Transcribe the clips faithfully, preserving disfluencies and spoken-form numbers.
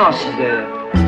avant six heures.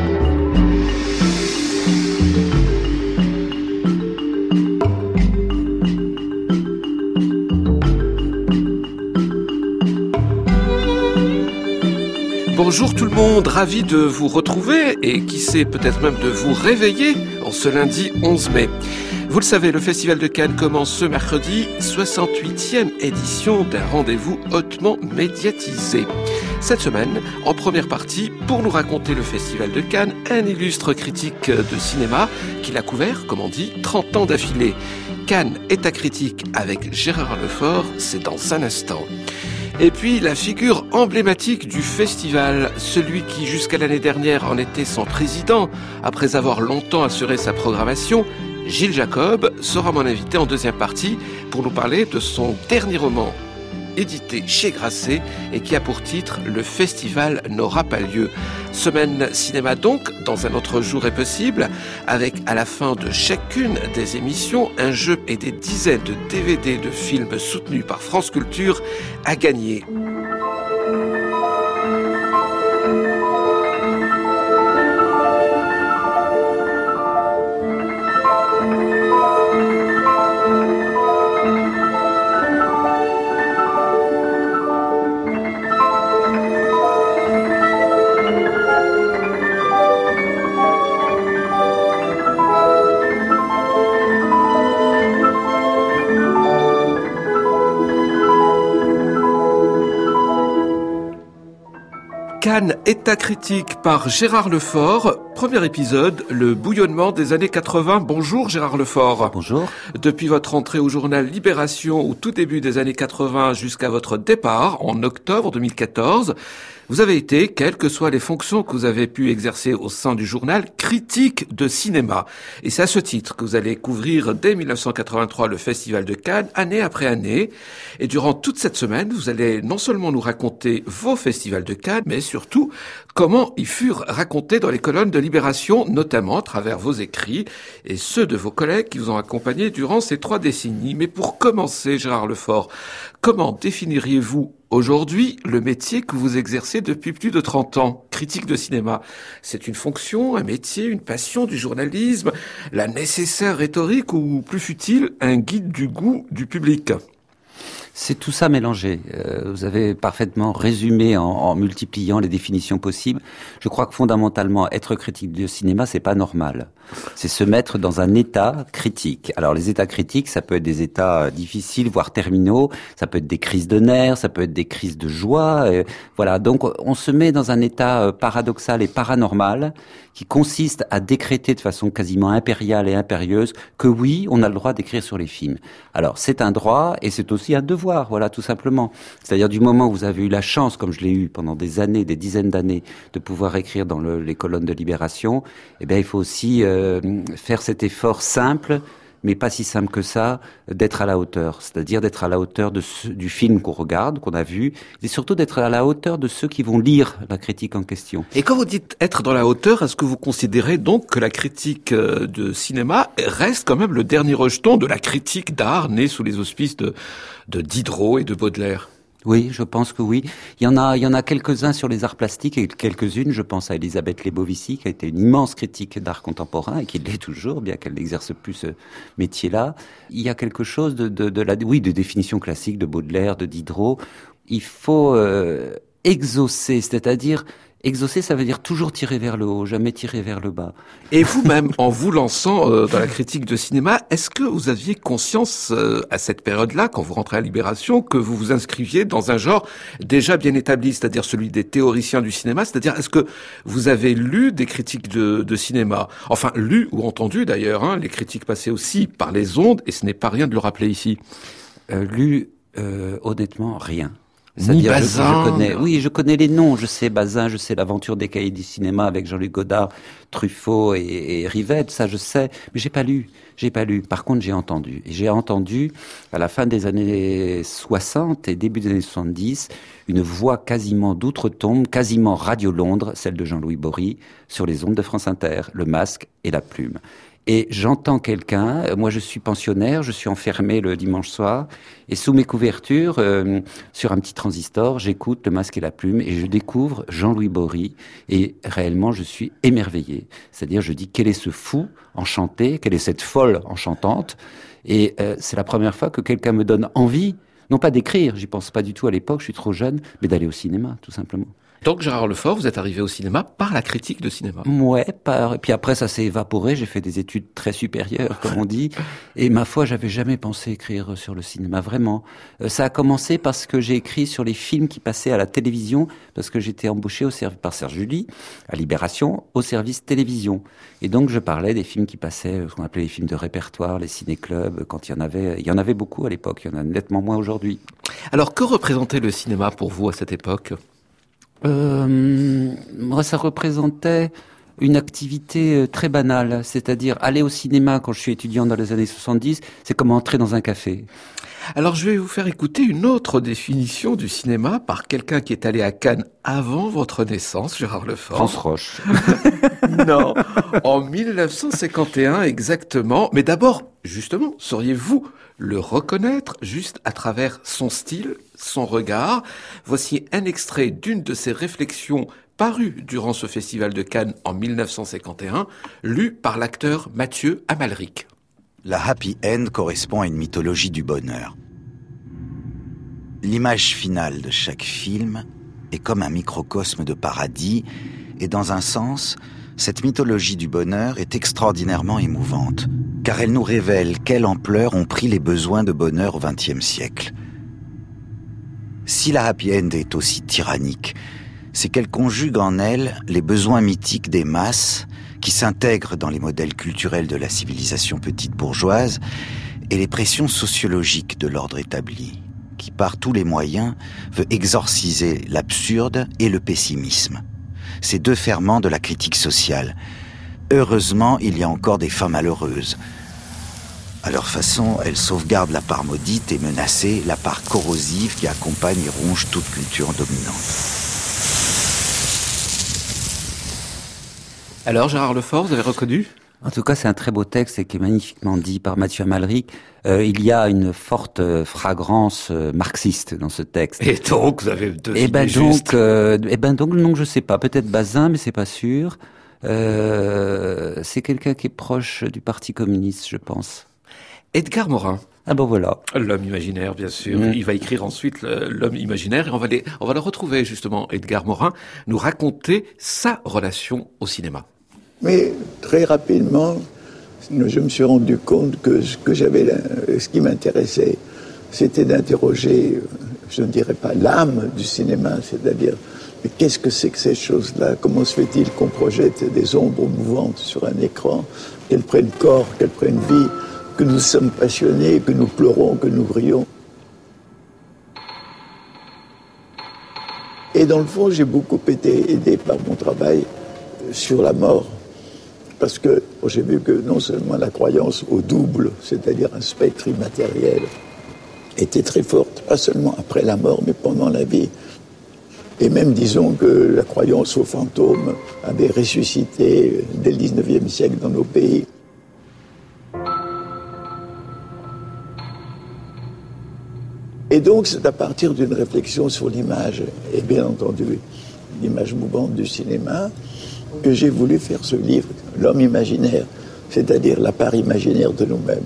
Bonjour tout le monde, ravi de vous retrouver et qui sait peut-être même de vous réveiller en ce lundi onze mai. Vous le savez, le Festival de Cannes commence ce mercredi, soixante-huitième édition d'un rendez-vous hautement médiatisé. Cette semaine, en première partie, pour nous raconter le Festival de Cannes, un illustre critique de cinéma qui l'a couvert, comme on dit, trente ans d'affilée. Cannes est à critique avec Gérard Lefort, c'est dans un instant. Et puis la figure emblématique du festival, celui qui jusqu'à l'année dernière en était son président, après avoir longtemps assuré sa programmation, Gilles Jacob, sera mon invité en deuxième partie pour nous parler de son dernier roman, édité chez Grasset et qui a pour titre « Le festival n'aura pas lieu ». Semaine cinéma donc, dans un autre jour est possible, avec à la fin de chacune des émissions un jeu et des dizaines de D V D de films soutenus par France Culture à gagner. Cannes est à critique par Gérard Lefort. Premier épisode, le bouillonnement des années quatre-vingts. Bonjour Gérard Lefort. Bonjour. Depuis votre entrée au journal Libération au tout début des années quatre-vingts jusqu'à votre départ en octobre deux mille quatorze, vous avez été, quelles que soient les fonctions que vous avez pu exercer au sein du journal, critique de cinéma. Et c'est à ce titre que vous allez couvrir dès dix-neuf cent quatre-vingt-trois le Festival de Cannes, année après année. Et durant toute cette semaine, vous allez non seulement nous raconter vos festivals de Cannes, mais surtout comment ils furent racontés dans les colonnes de Libération, notamment à travers vos écrits et ceux de vos collègues qui vous ont accompagnés durant ces trois décennies. Mais pour commencer, Gérard Lefort, comment définiriez-vous aujourd'hui le métier que vous exercez depuis plus de trente ans, critique de cinéma? C'est une fonction, un métier, une passion du journalisme, la nécessaire rhétorique ou, plus fut-il, un guide du goût du public? C'est tout ça mélangé. Euh, vous avez parfaitement résumé en, en multipliant les définitions possibles. Je crois que fondamentalement, être critique de cinéma, c'est pas normal. C'est se mettre dans un état critique. Alors les états critiques, ça peut être des états difficiles, voire terminaux. Ça peut être des crises de nerfs, ça peut être des crises de joie. Euh, voilà. Donc on se met dans un état paradoxal et paranormal qui consiste à décréter de façon quasiment impériale et impérieuse que oui, on a le droit d'écrire sur les films. Alors c'est un droit et c'est aussi un devoir, voilà, tout simplement. C'est-à-dire du moment où vous avez eu la chance, comme je l'ai eu pendant des années, des dizaines d'années, de pouvoir écrire dans le, les colonnes de Libération, eh bien il faut aussi euh, faire cet effort simple, mais pas si simple que ça, d'être à la hauteur. C'est-à-dire d'être à la hauteur de ce, du film qu'on regarde, qu'on a vu, et surtout d'être à la hauteur de ceux qui vont lire la critique en question. Et quand vous dites être dans la hauteur, est-ce que vous considérez donc que la critique de cinéma reste quand même le dernier rejeton de la critique d'art née sous les auspices de, de Diderot et de Baudelaire? Oui, je pense que oui. Il y en a, il y en a quelques-uns sur les arts plastiques et quelques-unes. Je pense à Elisabeth Lebovici, qui a été une immense critique d'art contemporain et qui l'est toujours, bien qu'elle n'exerce plus ce métier-là. Il y a quelque chose de, de, de la, oui, de définition classique de Baudelaire, de Diderot. Il faut euh, exaucer, c'est-à-dire exaucer, ça veut dire toujours tirer vers le haut, jamais tirer vers le bas. Et vous-même, en vous lançant euh, dans la critique de cinéma, est-ce que vous aviez conscience euh, à cette période-là, quand vous rentrez à Libération, que vous vous inscriviez dans un genre déjà bien établi, c'est-à-dire celui des théoriciens du cinéma? C'est-à-dire, est-ce que vous avez lu des critiques de, de cinéma? Enfin, lu ou entendu d'ailleurs, hein, les critiques passaient aussi par les ondes, et ce n'est pas rien de le rappeler ici. Euh, lu, euh, honnêtement, rien. Ni Bazin. Je, je connais, oui, je connais les noms. Je sais Bazin, je sais l'aventure des cahiers du cinéma avec Jean-Luc Godard, Truffaut et, et Rivette. Ça, je sais, mais j'ai pas lu. J'ai pas lu. Par contre, j'ai entendu. Et j'ai entendu à la fin des années soixante et début des années soixante-dix une voix quasiment d'outre-tombe, quasiment Radio Londres, celle de Jean-Louis Bory, sur les ondes de France Inter, le masque et la plume. Et j'entends quelqu'un, moi je suis pensionnaire, je suis enfermé le dimanche soir, et sous mes couvertures, euh, sur un petit transistor, j'écoute Le Masque et la Plume, et je découvre Jean-Louis Bory, et réellement je suis émerveillé. C'est-à-dire je dis, quel est ce fou enchanté, quelle est cette folle enchantante, et euh, c'est la première fois que quelqu'un me donne envie, non pas d'écrire, j'y pense pas du tout à l'époque, je suis trop jeune, mais d'aller au cinéma, tout simplement. Donc Gérard Lefort, vous êtes arrivé au cinéma par la critique de cinéma. Ouais, par... et puis après ça s'est évaporé, j'ai fait des études très supérieures, comme on dit, et ma foi, j'avais jamais pensé écrire sur le cinéma, vraiment. Euh, ça a commencé parce que j'ai écrit sur les films qui passaient à la télévision, parce que j'étais embauché au serv... par Serge July, à Libération, au service télévision. Et donc je parlais des films qui passaient, ce qu'on appelait les films de répertoire, les ciné-clubs, quand il y en avait, il y en avait beaucoup à l'époque, il y en a nettement moins aujourd'hui. Alors que représentait le cinéma pour vous à cette époque ? Euh, moi, ça représentait une activité très banale, c'est-à-dire aller au cinéma quand je suis étudiant dans les années soixante-dix, c'est comme entrer dans un café. Alors je vais vous faire écouter une autre définition du cinéma par quelqu'un qui est allé à Cannes avant votre naissance, Gérard Lefort. France Roche. Non, en mille neuf cent cinquante et un exactement. Mais d'abord, justement, sauriez-vous le reconnaître juste à travers son style, son regard? Voici un extrait d'une de ses réflexions parues durant ce festival de Cannes en mille neuf cent cinquante et un, lu par l'acteur Mathieu Amalric. La happy end correspond à une mythologie du bonheur. L'image finale de chaque film est comme un microcosme de paradis, et dans un sens, cette mythologie du bonheur est extraordinairement émouvante, car elle nous révèle quelle ampleur ont pris les besoins de bonheur au vingtième siècle. Si la happy end est aussi tyrannique, c'est qu'elle conjugue en elle les besoins mythiques des masses, qui s'intègrent dans les modèles culturels de la civilisation petite bourgeoise, et les pressions sociologiques de l'ordre établi, qui par tous les moyens veut exorciser l'absurde et le pessimisme. Ces deux ferments de la critique sociale. Heureusement, il y a encore des femmes malheureuses. À leur façon, elles sauvegardent la part maudite et menacée, la part corrosive qui accompagne et ronge toute culture dominante. Alors Gérard Lefort, vous avez reconnu ? En tout cas, c'est un très beau texte et qui est magnifiquement dit par Mathieu Amalric. Euh, il y a une forte fragrance euh, marxiste dans ce texte. Et donc, vous avez deux Et ben idées justes. donc, euh, et ben donc, non, je sais pas. Peut-être Bazin, mais c'est pas sûr. Euh, c'est quelqu'un qui est proche du Parti communiste, je pense. Edgar Morin. Ah ben voilà. L'homme imaginaire, bien sûr. Mmh. Il va écrire ensuite le, l'homme imaginaire et on va, les, on va le retrouver justement, Edgar Morin, nous raconter sa relation au cinéma. Mais très rapidement, je me suis rendu compte que ce que j'avais, ce qui m'intéressait, c'était d'interroger, je ne dirais pas l'âme du cinéma, c'est-à-dire, mais qu'est-ce que c'est que ces choses-là? Comment se fait-il qu'on projette des ombres mouvantes sur un écran, qu'elles prennent corps, qu'elles prennent vie, que nous sommes passionnés, que nous pleurons, que nous rions? Et dans le fond, j'ai beaucoup été aidé par mon travail sur la mort. Parce que j'ai vu que non seulement la croyance au double, c'est-à-dire un spectre immatériel, était très forte, pas seulement après la mort, mais pendant la vie. Et même, disons, que la croyance aux fantômes avait ressuscité dès le dix-neuvième siècle dans nos pays. Et donc, c'est à partir d'une réflexion sur l'image, et bien entendu, l'image mouvante du cinéma, que j'ai voulu faire ce livre, L'homme imaginaire, c'est-à-dire la part imaginaire de nous-mêmes.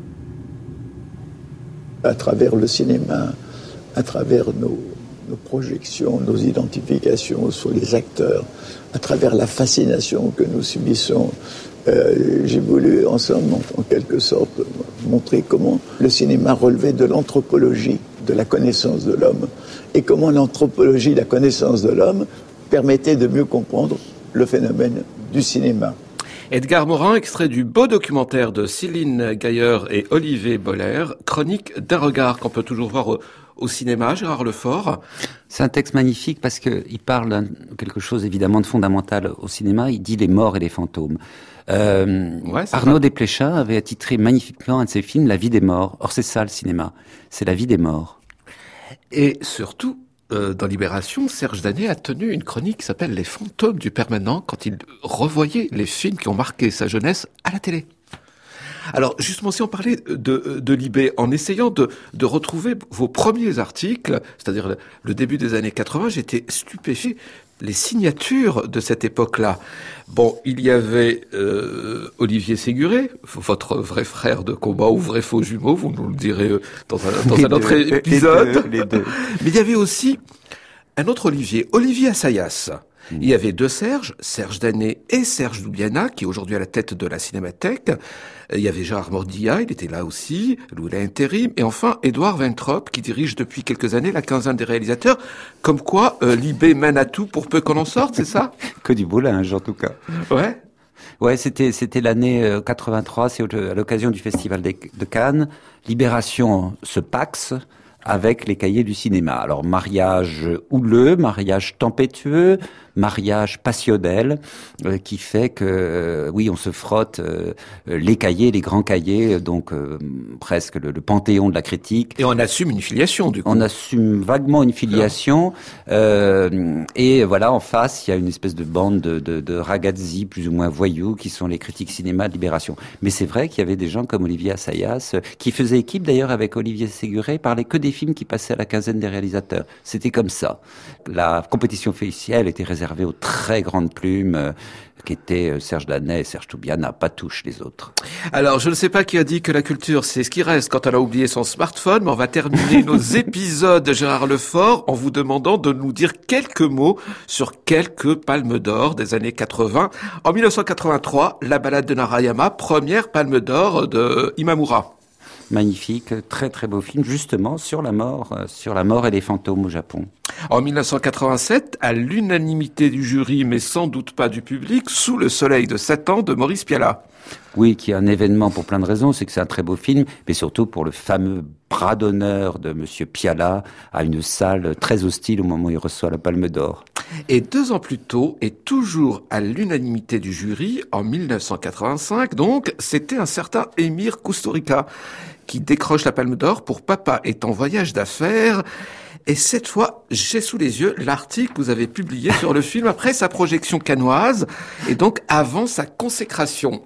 À travers le cinéma, à travers nos, nos projections, nos identifications sur les acteurs, à travers la fascination que nous subissons, euh, j'ai voulu ensemble, en, en quelque sorte, montrer comment le cinéma relevait de l'anthropologie de la connaissance de l'homme et comment l'anthropologie de la connaissance de l'homme permettait de mieux comprendre le phénomène du cinéma. Edgar Morin, extrait du beau documentaire de Céline Gailleur et Olivier Boller, Chronique d'un regard qu'on peut toujours voir au, au cinéma, Gérard Lefort. C'est un texte magnifique parce que il parle de quelque chose évidemment de fondamental au cinéma. Il dit les morts et les fantômes. Euh, ouais, Arnaud pas... Desplechin avait attitré magnifiquement un de ses films La vie des morts. Or c'est ça le cinéma, c'est la vie des morts. Et surtout, Euh, dans Libération, Serge Danet a tenu une chronique qui s'appelle Les fantômes du permanent quand il revoyait les films qui ont marqué sa jeunesse à la télé. Alors, justement, si on parlait de, de Libé, en essayant de, de retrouver vos premiers articles, c'est-à-dire le, le début des années quatre-vingts, j'étais stupéfait. Les signatures de cette époque-là. Bon, il y avait euh, Olivier Séguré, votre vrai frère de combat ou vrai faux jumeau, vous nous le direz dans un, dans un autre deux, épisode. Les deux, les deux. Mais il y avait aussi un autre Olivier, Olivier Assayas. Mmh. Il y avait deux Serge, Serge Danet et Serge Doubiana, qui est aujourd'hui à la tête de la Cinémathèque. Il y avait Gérard Mordilla, il était là aussi, Louis Intérim. Et enfin, Édouard Weintraub, qui dirige depuis quelques années la quinzaine des réalisateurs. Comme quoi, euh, Libé mène à tout pour peu qu'on en sorte, c'est ça? Que du beau linge, en tout cas. Ouais. Ouais, c'était c'était l'année quatre-vingt-trois, c'est à l'occasion du Festival de Cannes. Libération se paxe avec les cahiers du cinéma. Alors, mariage houleux, mariage tempétueux, mariage passionnel, euh, qui fait que, euh, oui, on se frotte euh, les cahiers, les grands cahiers, donc euh, presque le, le panthéon de la critique. Et on assume une filiation, du coup. On assume vaguement une filiation, euh, et voilà, en face, il y a une espèce de bande de, de, de ragazzi, plus ou moins voyous, qui sont les critiques cinéma de Libération. Mais c'est vrai qu'il y avait des gens comme Olivier Assayas, qui faisaient équipe d'ailleurs avec Olivier Séguré, parlaient que des films qui passaient à la quinzaine des réalisateurs. C'était comme ça. La compétition officielle était réservée aux très grandes plumes euh, qui étaient euh, Serge Danet et Serge Doubiana, pas touche les autres. Alors, je ne sais pas qui a dit que la culture, c'est ce qui reste quand on a oublié son smartphone, mais on va terminer nos épisodes de Gérard Lefort en vous demandant de nous dire quelques mots sur quelques palmes d'or des années quatre-vingts. En mille neuf cent quatre-vingt-trois, La balade de Narayama, première palme d'or de Imamura. Magnifique, très très beau film, justement sur la mort, euh, sur la mort et les fantômes au Japon. En mille neuf cent quatre-vingt-sept, à l'unanimité du jury, mais sans doute pas du public, Sous le soleil de Satan de Maurice Pialat. Oui, qui est un événement pour plein de raisons, c'est que c'est un très beau film, mais surtout pour le fameux bras d'honneur de Monsieur Pialat à une salle très hostile au moment où il reçoit la Palme d'Or. Et deux ans plus tôt, et toujours à l'unanimité du jury, en mille neuf cent quatre-vingt-cinq, donc, c'était un certain Émir Kusturica qui décroche la Palme d'Or pour Papa est en voyage d'affaires. Et cette fois, j'ai sous les yeux l'article que vous avez publié sur le film après sa projection cannoise, et donc avant sa consécration.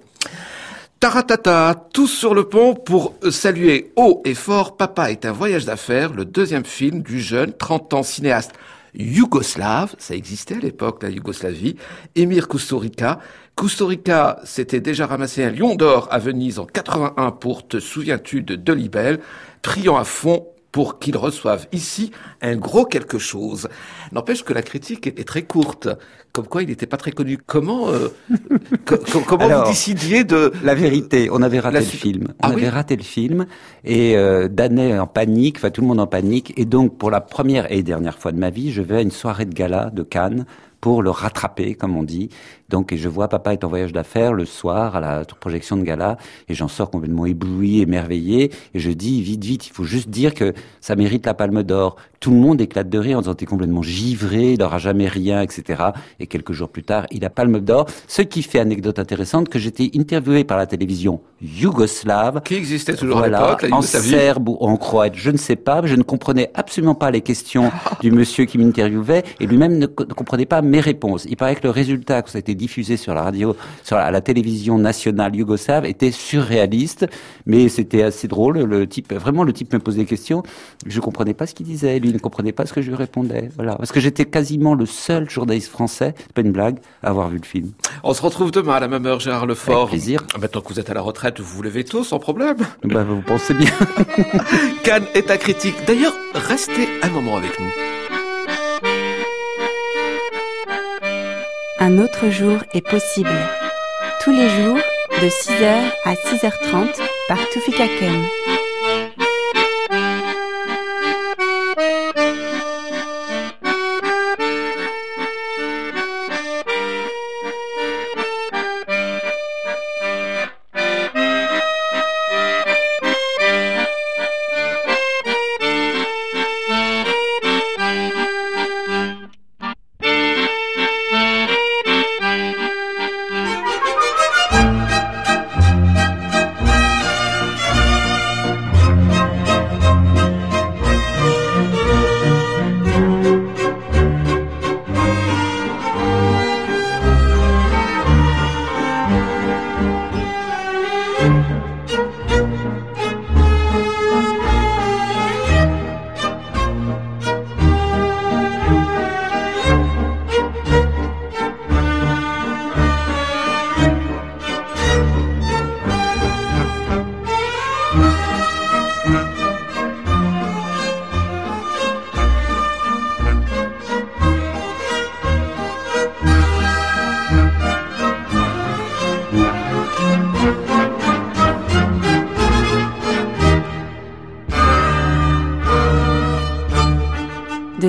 Taratata, tous sur le pont pour saluer haut et fort Papa est un voyage d'affaires, le deuxième film du jeune trente ans cinéaste yougoslave, ça existait à l'époque, la Yougoslavie, Émir Kusturica. Kusturica s'était déjà ramassé un lion d'or à Venise en quatre-vingt-un pour Te souviens-tu de Delibel, priant à fond pour qu'il reçoive ici un gros quelque chose. N'empêche que la critique est très courte, comme quoi il n'était pas très connu. Comment euh, co- comment Alors, vous décidiez de... La vérité, on avait raté la... le film. On ah avait oui raté le film, et euh, Danet en panique, enfin tout le monde en panique, et donc pour la première et dernière fois de ma vie, je vais à une soirée de gala de Cannes, pour le rattraper, comme on dit. Donc, et je vois Papa est en voyage d'affaires le soir à la projection de gala, et j'en sors complètement ébloui, émerveillé, et je dis, vite, vite, il faut juste dire que ça mérite la Palme d'Or. Tout le monde éclate de rire en disant, t'es complètement givré, il n'aura jamais rien, et cetera. Et quelques jours plus tard, il a Palme d'Or. Ce qui fait anecdote intéressante, que j'étais interviewé par la télévision yougoslave. Qui existait toujours voilà, à l'époque, la en serbe ou en croate, je ne sais pas, je ne comprenais absolument pas les questions du monsieur qui m'interviewait, et lui-même ne, ne comprenait pas mes réponses. Il paraît que le résultat, que ça a été diffusé sur la radio, sur la, la télévision nationale yougoslave, était surréaliste, mais c'était assez drôle. Le type, vraiment, le type me posait des questions. Je comprenais pas ce qu'il disait. Lui ne comprenait pas ce que je lui répondais. Voilà. Parce que j'étais quasiment le seul journaliste français, c'est pas une blague, à avoir vu le film. On se retrouve demain à la même heure, Gérard Lefort. Avec plaisir. Maintenant que vous êtes à la retraite, vous vous levez tôt, sans problème. Bah, vous pensez bien. Cannes est à critique. D'ailleurs, restez un moment avec nous. Un autre jour est possible. Tous les jours, de six heures à six heures trente, par Toufik Hakem.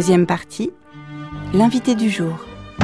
Deuxième partie, l'invité du jour.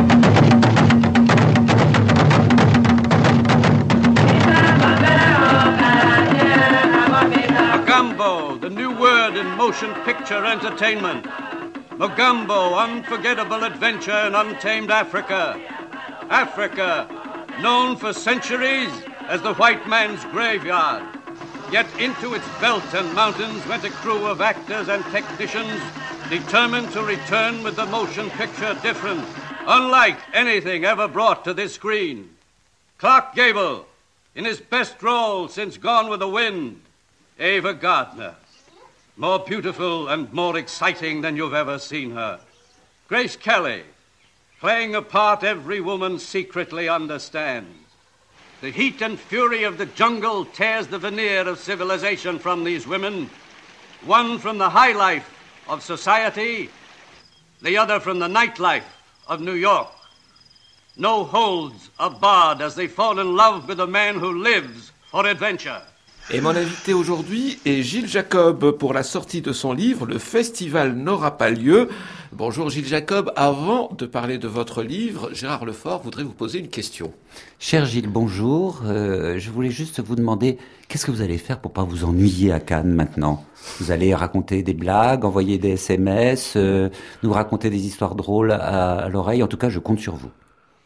Mogambo, the new word in motion picture entertainment. Mogambo, unforgettable adventure in untamed Africa. Africa, known for centuries as the white man's graveyard. Yet into its belt and mountains went a crew of actors and technicians determined to return with the motion picture different, unlike anything ever brought to this screen. Clark Gable, in his best role since Gone with the Wind, Ava Gardner, more beautiful and more exciting than you've ever seen her. Grace Kelly, playing a part every woman secretly understands. The heat and fury of the jungle tears the veneer of civilization from these women, one from the high life of society, the other from the nightlife of New York. No holds are barred as they fall in love with a man who lives for adventure. Et mon invité aujourd'hui est Gilles Jacob pour la sortie de son livre « Le festival n'aura pas lieu ». Bonjour Gilles Jacob. Avant de parler de votre livre, Gérard Lefort voudrait vous poser une question. Cher Gilles, bonjour. Euh, je voulais juste vous demander, qu'est-ce que vous allez faire pour pas vous ennuyer à Cannes maintenant ? Vous allez raconter des blagues, envoyer des S M S, euh, nous raconter des histoires drôles à, à l'oreille. En tout cas, je compte sur vous.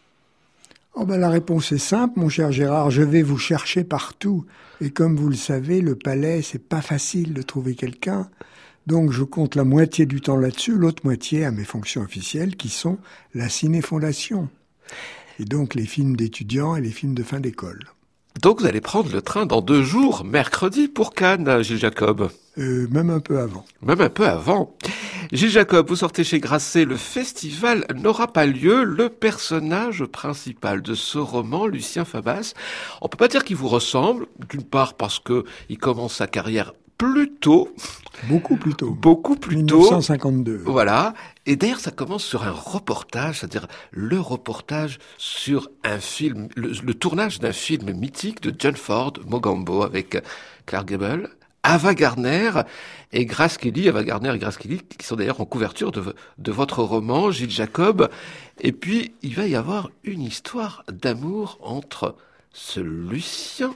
Oh ben la réponse est simple, mon cher Gérard, je vais vous chercher partout. Et comme vous le savez, le palais, c'est pas facile de trouver quelqu'un. Donc je compte la moitié du temps là-dessus, l'autre moitié à mes fonctions officielles qui sont la Ciné-Fondation. Et donc les films d'étudiants et les films de fin d'école. Donc vous allez prendre le train dans deux jours, mercredi pour Cannes, Gilles Jacob. Euh, même un peu avant. Même un peu avant. Gilles Jacob, vous sortez chez Grasset, le festival n'aura pas lieu. Le personnage principal de ce roman, Lucien Fabas, on peut pas dire qu'il vous ressemble, d'une part parce que il commence sa carrière plus tôt. Beaucoup plus tôt. Beaucoup plus tôt. dix-neuf cent cinquante-deux. Voilà. Et d'ailleurs, ça commence sur un reportage, c'est-à-dire le reportage sur un film, le, le tournage d'un film mythique de John Ford, Mogambo, avec Clark Gable, Ava Gardner et Grace Kelly, Ava Gardner et Grace Kelly, qui sont d'ailleurs en couverture de, de votre roman, Gilles Jacob. Et puis, il va y avoir une histoire d'amour entre ce Lucien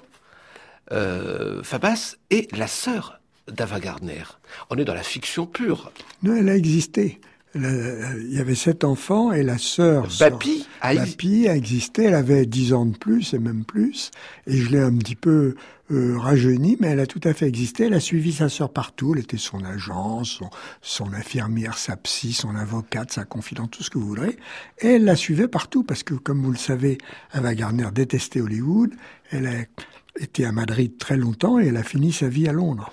euh, Fabas et la sœur d'Ava Gardner. On est dans la fiction pure. Non, elle a existé. Il y avait sept enfants et la sœur Bapi a, Bapi a existé. Elle avait dix ans de plus et même plus. Et je l'ai un petit peu euh, rajeunie, mais elle a tout à fait existé. Elle a suivi sa sœur partout. Elle était son agent, son, son infirmière, sa psy, son avocate, sa confidente, tout ce que vous voudrez. Et elle la suivait partout parce que, comme vous le savez, Ava Gardner détestait Hollywood. Elle a été à Madrid très longtemps et elle a fini sa vie à Londres.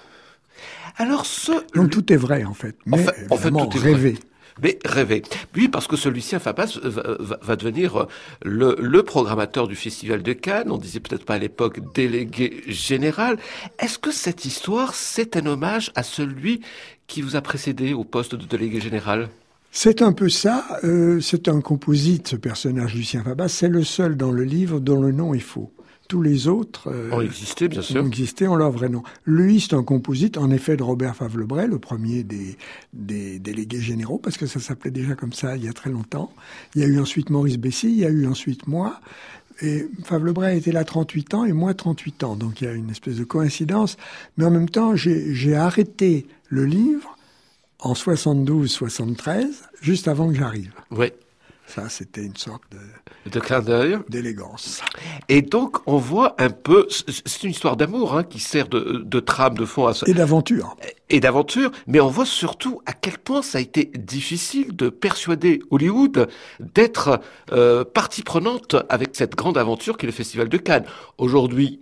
Alors ce... Donc tout est vrai en fait, mais en fait, en fait, tout est rêvé. Vrai. Mais rêver. Oui, parce que ce Lucien Fabas va, va, va devenir le, le programmateur du Festival de Cannes. On disait peut-être pas à l'époque délégué général. Est-ce que cette histoire, c'est un hommage à celui qui vous a précédé au poste de délégué général ? C'est un peu ça. Euh, c'est un composite, ce personnage Lucien Fabas. C'est le seul dans le livre dont le nom est faux. Tous les autres euh, ont existé, bien sûr. Ont existé, ont leur vrai nom. Lui, c'est un composite, en effet, de Robert Favre-Lebray, le premier des, des délégués généraux, parce que ça s'appelait déjà comme ça il y a très longtemps. Il y a eu ensuite Maurice Bessy, il y a eu ensuite moi. Et Favre-Lebray était là trente-huit ans et moi trente-huit ans. Donc il y a une espèce de coïncidence. Mais en même temps, j'ai, j'ai arrêté le livre en soixante-douze soixante-treize, juste avant que j'arrive. Oui. Ça, c'était une sorte de, de clin d'œil, d'élégance. Et donc, on voit un peu, c'est une histoire d'amour hein, qui sert de, de trame de fond à ça. Et d'aventure. Et d'aventure, mais on voit surtout à quel point ça a été difficile de persuader Hollywood d'être euh, partie prenante avec cette grande aventure qui est le Festival de Cannes. Aujourd'hui,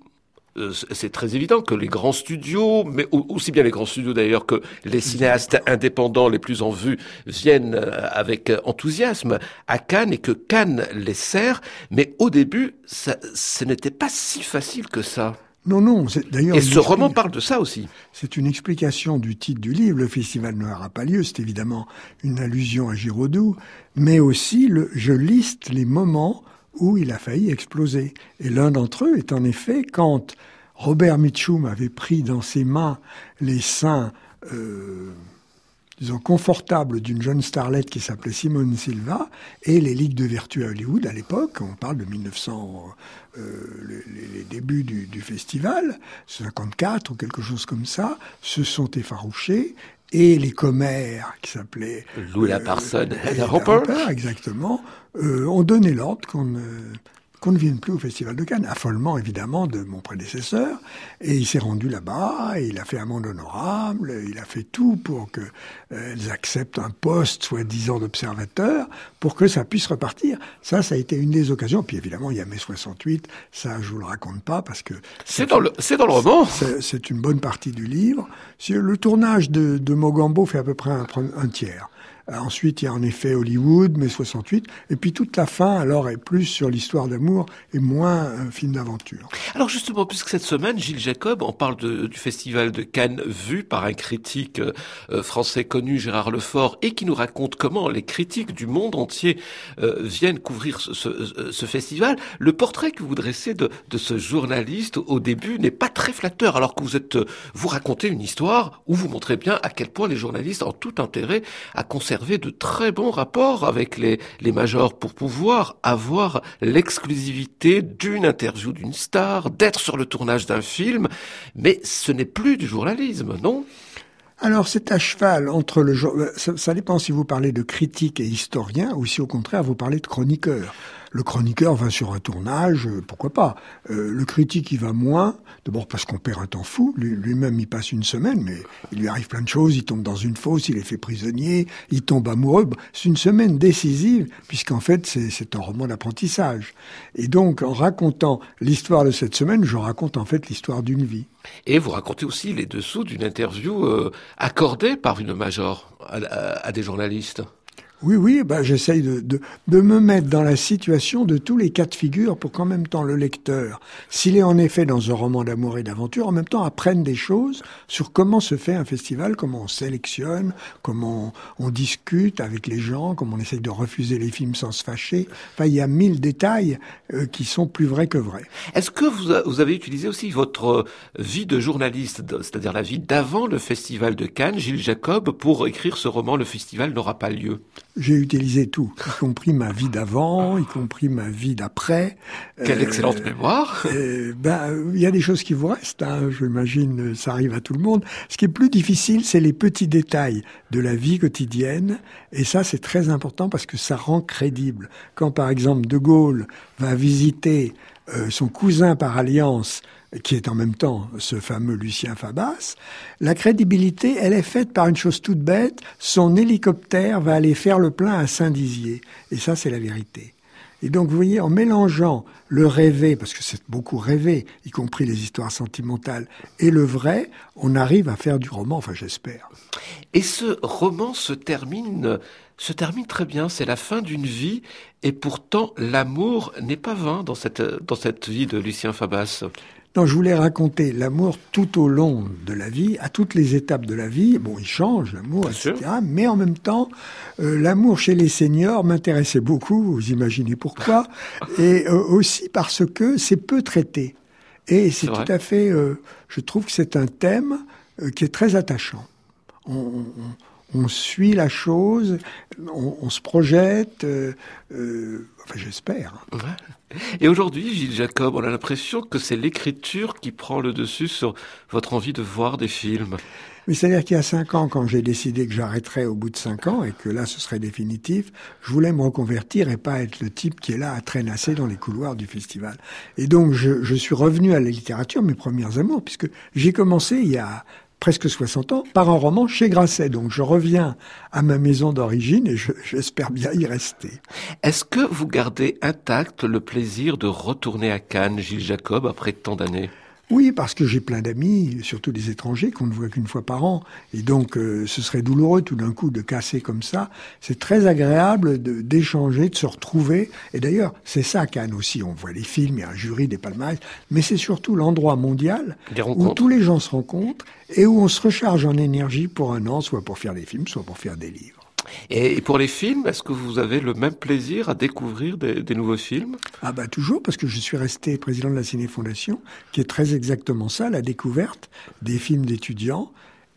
c'est très évident que les grands studios, mais aussi bien les grands studios d'ailleurs que les cinéastes indépendants les plus en vue viennent avec enthousiasme à Cannes et que Cannes les sert. Mais au début, ça, ce n'était pas si facile que ça. Non, non, c'est d'ailleurs... Et ce roman parle de ça aussi. C'est une explication du titre du livre. Le festival n'aura pas lieu. C'est évidemment une allusion à Giraudoux, mais aussi le, je liste les moments où il a failli exploser. Et l'un d'entre eux est en effet quand Robert Mitchum avait pris dans ses mains les seins, euh, disons, confortable d'une jeune starlette qui s'appelait Simone Silva et les ligues de vertu à Hollywood à l'époque, on parle de mille neuf cents, euh, les, les débuts du, du festival, cinquante-quatre ou quelque chose comme ça, se sont effarouchés. Et les commères, qui s'appelaient... Louis euh, Parson, Hedda Hopper, exactement, euh, ont donné l'ordre qu'on ne, qu'on ne vienne plus au Festival de Cannes. Affolement, évidemment, de mon prédécesseur. Et il s'est rendu là-bas, et il a fait amende honorable, il a fait tout pour qu'elles euh, acceptent un poste, soi-disant d'observateur, pour que ça puisse repartir. Ça, ça a été une des occasions. Puis évidemment, il y a mai soixante-huit, ça, je vous le raconte pas, parce que... C'est dans le, c'est dans le roman. C'est, c'est une bonne partie du livre. Le tournage de, de Mogambo fait à peu près un, un tiers. Ensuite, il y a en effet Hollywood, mai soixante-huit, et puis toute la fin, alors, est plus sur l'histoire d'amour et moins un film d'aventure. Alors justement, puisque cette semaine, Gilles Jacob, on parle de, du festival de Cannes vu par un critique euh, français connu, Gérard Lefort, et qui nous raconte comment les critiques du monde entier euh, viennent couvrir ce, ce, ce festival. Le portrait que vous dressez de, de ce journaliste au début n'est pas très flatteur, alors que vous êtes, vous racontez une histoire où vous montrez bien à quel point les journalistes ont tout intérêt à conserver de très bons rapports avec les, les majors pour pouvoir avoir l'exclusivité d'une interview d'une star, d'être sur le tournage d'un film, mais ce n'est plus du journalisme, non ? Alors, c'est à cheval entre le... Ça, ça dépend si vous parlez de critique et historien ou si au contraire vous parlez de chroniqueur. Le chroniqueur va sur un tournage, pourquoi pas. Euh, le critique, il va moins, d'abord parce qu'on perd un temps fou. Lui, lui-même, il passe une semaine, mais il lui arrive plein de choses. Il tombe dans une fosse, il est fait prisonnier, il tombe amoureux. C'est une semaine décisive, puisqu'en fait, c'est, c'est un roman d'apprentissage. Et donc, en racontant l'histoire de cette semaine, je raconte en fait l'histoire d'une vie. Et vous racontez aussi les dessous d'une interview euh, accordée par une major à, à, à des journalistes. Oui, oui, bah, j'essaye de, de, de me mettre dans la situation de tous les cas de figure pour qu'en même temps le lecteur, s'il est en effet dans un roman d'amour et d'aventure, en même temps apprenne des choses sur comment se fait un festival, comment on sélectionne, comment on, on discute avec les gens, comment on essaye de refuser les films sans se fâcher. Enfin, il y a mille détails euh, qui sont plus vrais que vrais. Est-ce que vous, a, vous avez utilisé aussi votre vie de journaliste, c'est-à-dire la vie d'avant le Festival de Cannes, Gilles Jacob, pour écrire ce roman « Le festival n'aura pas lieu » ? J'ai utilisé tout, y compris ma vie d'avant, y compris ma vie d'après. Quelle euh, excellente mémoire. euh, Ben, il y a des choses qui vous restent, hein, j'imagine, ça arrive à tout le monde. Ce qui est plus difficile, c'est les petits détails de la vie quotidienne, et ça, c'est très important parce que ça rend crédible. Quand, par exemple, De Gaulle va visiter euh, son cousin par alliance, qui est en même temps ce fameux Lucien Fabas, la crédibilité, elle est faite par une chose toute bête, son hélicoptère va aller faire le plein à Saint-Dizier. Et ça, c'est la vérité. Et donc, vous voyez, en mélangeant le rêvé, parce que c'est beaucoup rêvé, y compris les histoires sentimentales, et le vrai, on arrive à faire du roman, enfin j'espère. Et ce roman se termine, se termine très bien, c'est la fin d'une vie, et pourtant l'amour n'est pas vain dans cette, dans cette vie de Lucien Fabas. Non, je voulais raconter l'amour tout au long de la vie, à toutes les étapes de la vie. Bon, il change, l'amour, et cetera. Mais en même temps, euh, l'amour chez les seniors m'intéressait beaucoup, vous imaginez pourquoi, et euh, aussi parce que c'est peu traité. Et c'est, c'est tout à fait, euh, je trouve que c'est un thème euh, qui est très attachant. On, on, on suit la chose, on, on se projette, euh, euh, enfin j'espère. Ouais. Et aujourd'hui, Gilles Jacob, on a l'impression que c'est l'écriture qui prend le dessus sur votre envie de voir des films. Mais c'est-à-dire qu'il y a cinq ans, quand j'ai décidé que j'arrêterais au bout de cinq ans et que là, ce serait définitif, je voulais me reconvertir et pas être le type qui est là à traînasser dans les couloirs du festival. Et donc, je, je suis revenu à la littérature, mes premières amours, puisque j'ai commencé il y a presque soixante ans, par un roman chez Grasset. Donc je reviens à ma maison d'origine et je, j'espère bien y rester. Est-ce que vous gardez intact le plaisir de retourner à Cannes, Gilles Jacob, après tant d'années ? Oui, parce que j'ai plein d'amis, surtout des étrangers, qu'on ne voit qu'une fois par an. Et donc, euh, ce serait douloureux tout d'un coup de casser comme ça. C'est très agréable de, d'échanger, de se retrouver. Et d'ailleurs, c'est ça Cannes aussi. On voit les films, il y a un jury, des palmarès. Mais c'est surtout l'endroit mondial où tous les gens se rencontrent et où on se recharge en énergie pour un an, soit pour faire des films, soit pour faire des livres. Et pour les films, est-ce que vous avez le même plaisir à découvrir des, des nouveaux films ? Ah bah toujours, parce que je suis resté président de la Ciné Fondation, qui est très exactement ça, la découverte des films d'étudiants.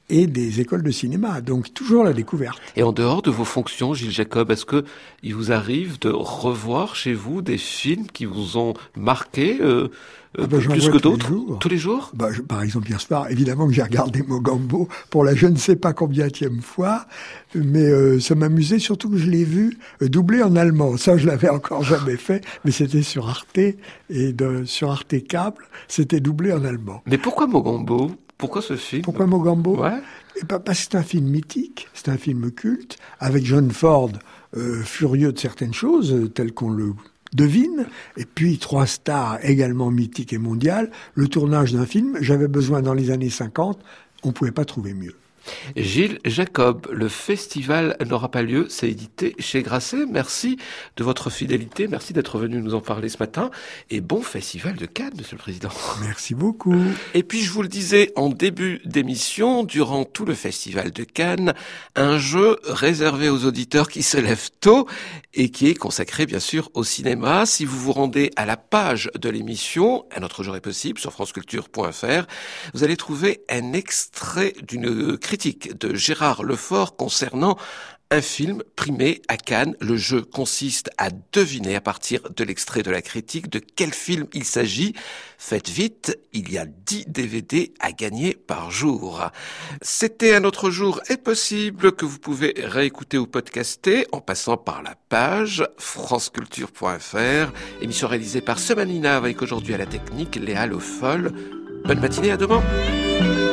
et des écoles de cinéma. Donc toujours la découverte. Et en dehors de vos fonctions, Gilles Jacob, est-ce que il vous arrive de revoir chez vous des films qui vous ont marqué euh, ah ben, plus que d'autres? Tous les jours. Tous les jours bah, je, Par exemple, hier soir, évidemment que j'ai regardé Mogambo pour la je ne sais pas combienième fois, mais euh, ça m'amusait surtout que je l'ai vu euh, doublé en allemand. Ça, je l'avais encore jamais fait, mais c'était sur Arte, et de, sur Arte Câble, c'était doublé en allemand. Mais pourquoi Mogambo? Pourquoi ce film? Pourquoi Mogambo? Ouais. Et bah, parce que c'est un film mythique, c'est un film culte, avec John Ford euh, furieux de certaines choses, euh, telles qu'on le devine, et puis trois stars également mythiques et mondiales. Le tournage d'un film, j'avais besoin dans les années cinquante, on ne pouvait pas trouver mieux. Gilles Jacob, le festival n'aura pas lieu, c'est édité chez Grasset. Merci de votre fidélité, merci d'être venu nous en parler ce matin, et bon festival de Cannes, Monsieur le Président. Merci beaucoup. Et puis je vous le disais en début d'émission, durant tout le festival de Cannes, un jeu réservé aux auditeurs qui se lèvent tôt et qui est consacré bien sûr au cinéma. Si vous vous rendez à la page de l'émission, Un autre jour est possible, sur franceculture point f r, vous allez trouver un extrait d'une critique de Gérard Lefort concernant un film primé à Cannes. Le jeu consiste à deviner à partir de l'extrait de la critique de quel film il s'agit. Faites vite, il y a dix D V D à gagner par jour. C'était Un autre jour est possible que vous pouvez réécouter ou podcaster en passant par la page franceculture point f r. Émission réalisée par Semanina avec aujourd'hui à la technique Léa Le Foll. Bonne matinée, à demain.